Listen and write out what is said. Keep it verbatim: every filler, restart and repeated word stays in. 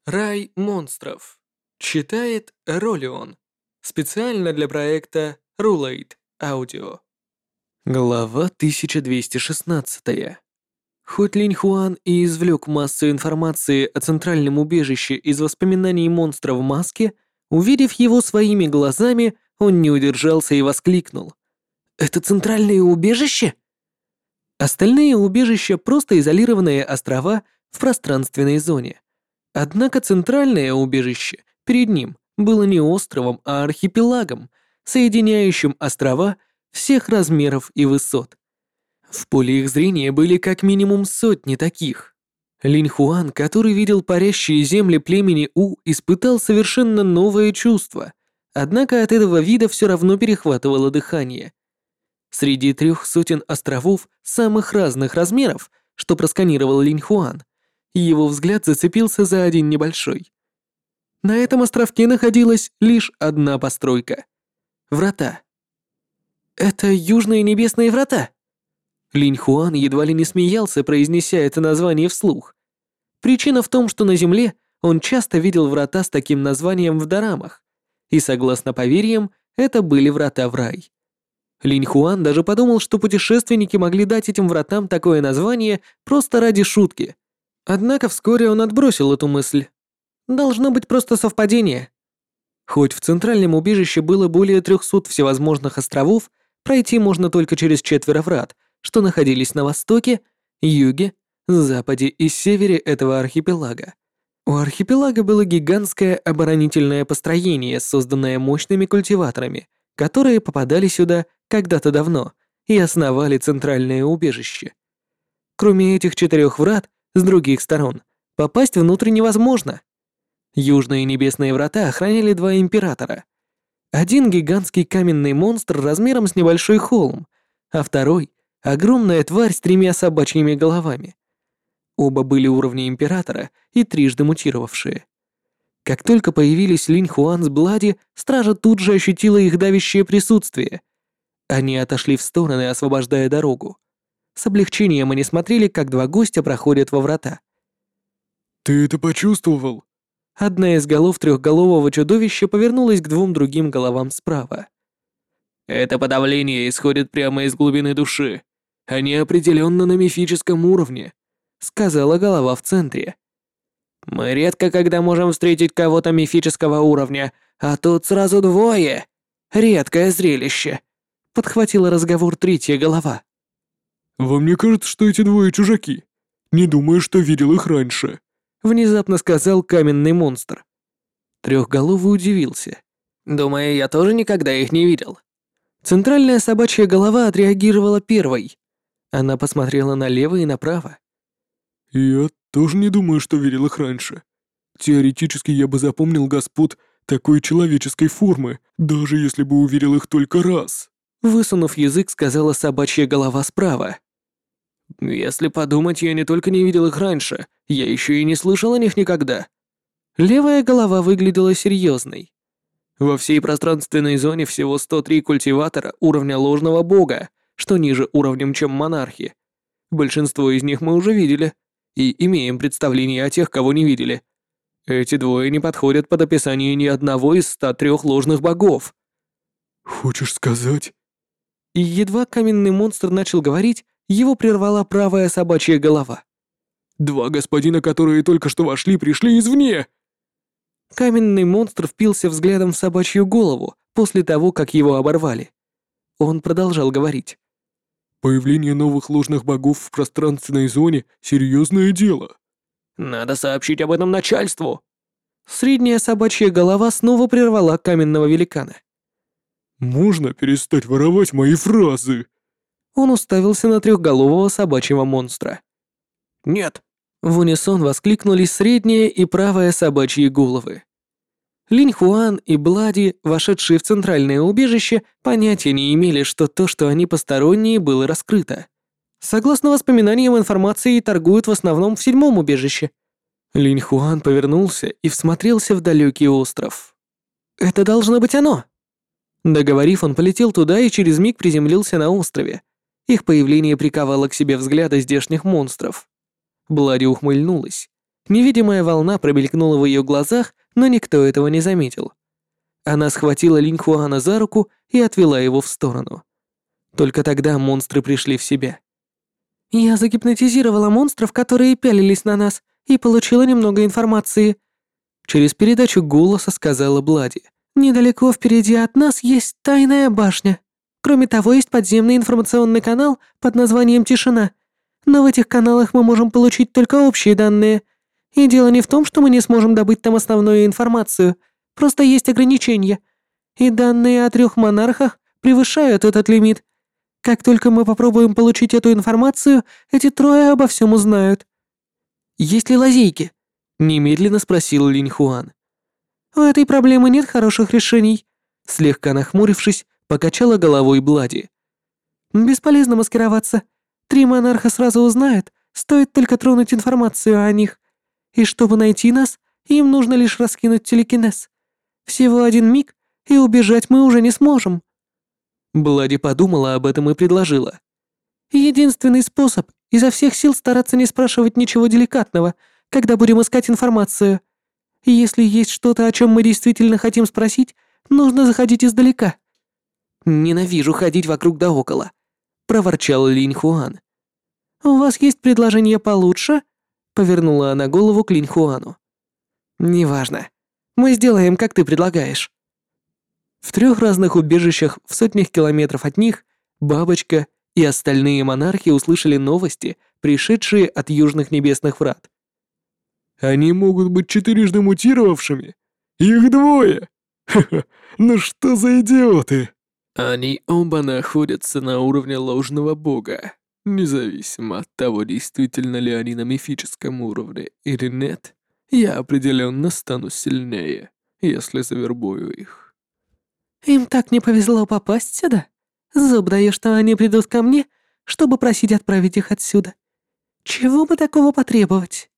Рай монстров. Читает Ролион. Специально для проекта Rulate Audio. Глава тысяча двести шестнадцать. Хоть Линь Хуан и извлек массу информации о центральном убежище из воспоминаний монстра в маске, увидев его своими глазами, он не удержался и воскликнул. «Это центральное убежище?» Остальные убежища — просто изолированные острова в пространственной зоне. Однако центральное убежище перед ним было не островом, а архипелагом, соединяющим острова всех размеров и высот. В поле их зрения были как минимум сотни таких. Линь Хуан, который видел парящие земли племени У, испытал совершенно новое чувство, однако от этого вида все равно перехватывало дыхание. Среди трех сотен островов самых разных размеров, что просканировал Линь Хуан, его взгляд зацепился за один небольшой. На этом островке находилась лишь одна постройка — врата. «Это Южные Небесные Врата!» Линь Хуан едва ли не смеялся, произнеся это название вслух. Причина в том, что на Земле он часто видел врата с таким названием в дорамах, и, согласно поверьям, это были врата в рай. Линь Хуан даже подумал, что путешественники могли дать этим вратам такое название просто ради шутки. Однако вскоре он отбросил эту мысль. Должно быть просто совпадение. Хоть в центральном убежище было более трехсот всевозможных островов, пройти можно только через четверо врат, что находились на востоке, юге, западе и севере этого архипелага. У архипелага было гигантское оборонительное построение, созданное мощными культиваторами, которые попадали сюда когда-то давно и основали центральное убежище. Кроме этих четырех врат, с других сторон попасть внутрь невозможно. Южные небесные врата охраняли два императора. Один гигантский каменный монстр размером с небольшой холм, а второй — огромная тварь с тремя собачьими головами. Оба были уровня императора и трижды мутировавшие. Как только появились Линь Хуан с Блади, стража тут же ощутила их давящее присутствие. Они отошли в стороны, освобождая дорогу. С облегчением они смотрели, как два гостя проходят во врата. «Ты это почувствовал?» Одна из голов трехголового чудовища повернулась к двум другим головам справа. «Это подавление исходит прямо из глубины души. Они определенно на мифическом уровне», — сказала голова в центре. «Мы редко когда можем встретить кого-то мифического уровня, а тут сразу двое. Редкое зрелище», — подхватила разговор третья голова. «Вам не кажется, что эти двое чужаки? Не думаю, что видел их раньше», — внезапно сказал каменный монстр. Трехголовый удивился. «Думаю, я тоже никогда их не видел». Центральная собачья голова отреагировала первой. Она посмотрела налево и направо. «Я тоже не думаю, что видел их раньше. Теоретически я бы запомнил господ такой человеческой формы, даже если бы увидел их только раз», — высунув язык, сказала собачья голова справа. «Если подумать, я не только не видел их раньше, я еще и не слышал о них никогда». Левая голова выглядела серьезной. Во всей пространственной зоне всего сто три культиватора уровня ложного бога, что ниже уровнем, чем монархи. Большинство из них мы уже видели и имеем представление о тех, кого не видели. Эти двое не подходят под описание ни одного из ста трех ложных богов. «Хочешь сказать?» И едва каменный монстр начал говорить, его прервала правая собачья голова. «Два господина, которые только что вошли, пришли извне!» Каменный монстр впился взглядом в собачью голову после того, как его оборвали. Он продолжал говорить. «Появление новых ложных богов в пространственной зоне — серьезное дело». «Надо сообщить об этом начальству». Средняя собачья голова снова прервала каменного великана. «Можно перестать воровать мои фразы?» Он уставился на трехголового собачьего монстра. «Нет!» — в унисон воскликнули средняя и правая собачьи головы. Линь Хуан и Блади, вошедшие в центральное убежище, понятия не имели, что то, что они посторонние, было раскрыто. Согласно воспоминаниям, информации торгуют в основном в седьмом убежище. Линь Хуан повернулся и всмотрелся в далекий остров. «Это должно быть оно!» Договорив, он полетел туда и через миг приземлился на острове. Их появление приковало к себе взгляды здешних монстров. Блади ухмыльнулась. Невидимая волна промелькнула в ее глазах, но никто этого не заметил. Она схватила Линьхуана за руку и отвела его в сторону. Только тогда монстры пришли в себя. «Я загипнотизировала монстров, которые пялились на нас, и получила немного информации», через передачу голоса сказала Блади. «Недалеко впереди от нас есть тайная башня. Кроме того, есть подземный информационный канал под названием «Тишина». Но в этих каналах мы можем получить только общие данные. И дело не в том, что мы не сможем добыть там основную информацию. Просто есть ограничения. И данные о трех монархах превышают этот лимит. Как только мы попробуем получить эту информацию, эти трое обо всем узнают». «Есть ли лазейки?» — немедленно спросил Линьхуан. «У этой проблемы нет хороших решений», — слегка нахмурившись, покачала головой Блади. «Бесполезно маскироваться. Три монарха сразу узнают, стоит только тронуть информацию о них. И чтобы найти нас, им нужно лишь раскинуть телекинез. Всего один миг, и убежать мы уже не сможем». Блади подумала об этом и предложила. «Единственный способ — изо всех сил стараться не спрашивать ничего деликатного, когда будем искать информацию. Если есть что-то, о чем мы действительно хотим спросить, нужно заходить издалека». «Ненавижу ходить вокруг да около», — проворчал Линьхуан. «У вас есть предложение получше?» — повернула она голову к Линьхуану. «Неважно. Мы сделаем, как ты предлагаешь». В трех разных убежищах в сотнях километров от них Бабочка и остальные монархи услышали новости, пришедшие от южных небесных врат. Они могут быть четырежды мутировавшими? Их двое! Ха-ха, ну что за идиоты! Они оба находятся на уровне ложного бога, независимо от того, действительно ли они на мифическом уровне или нет. Я определенно стану сильнее, если завербую их. «Им так не повезло попасть сюда. Зуб даю, что они придут ко мне, чтобы просить отправить их отсюда. Чего бы такого потребовать?»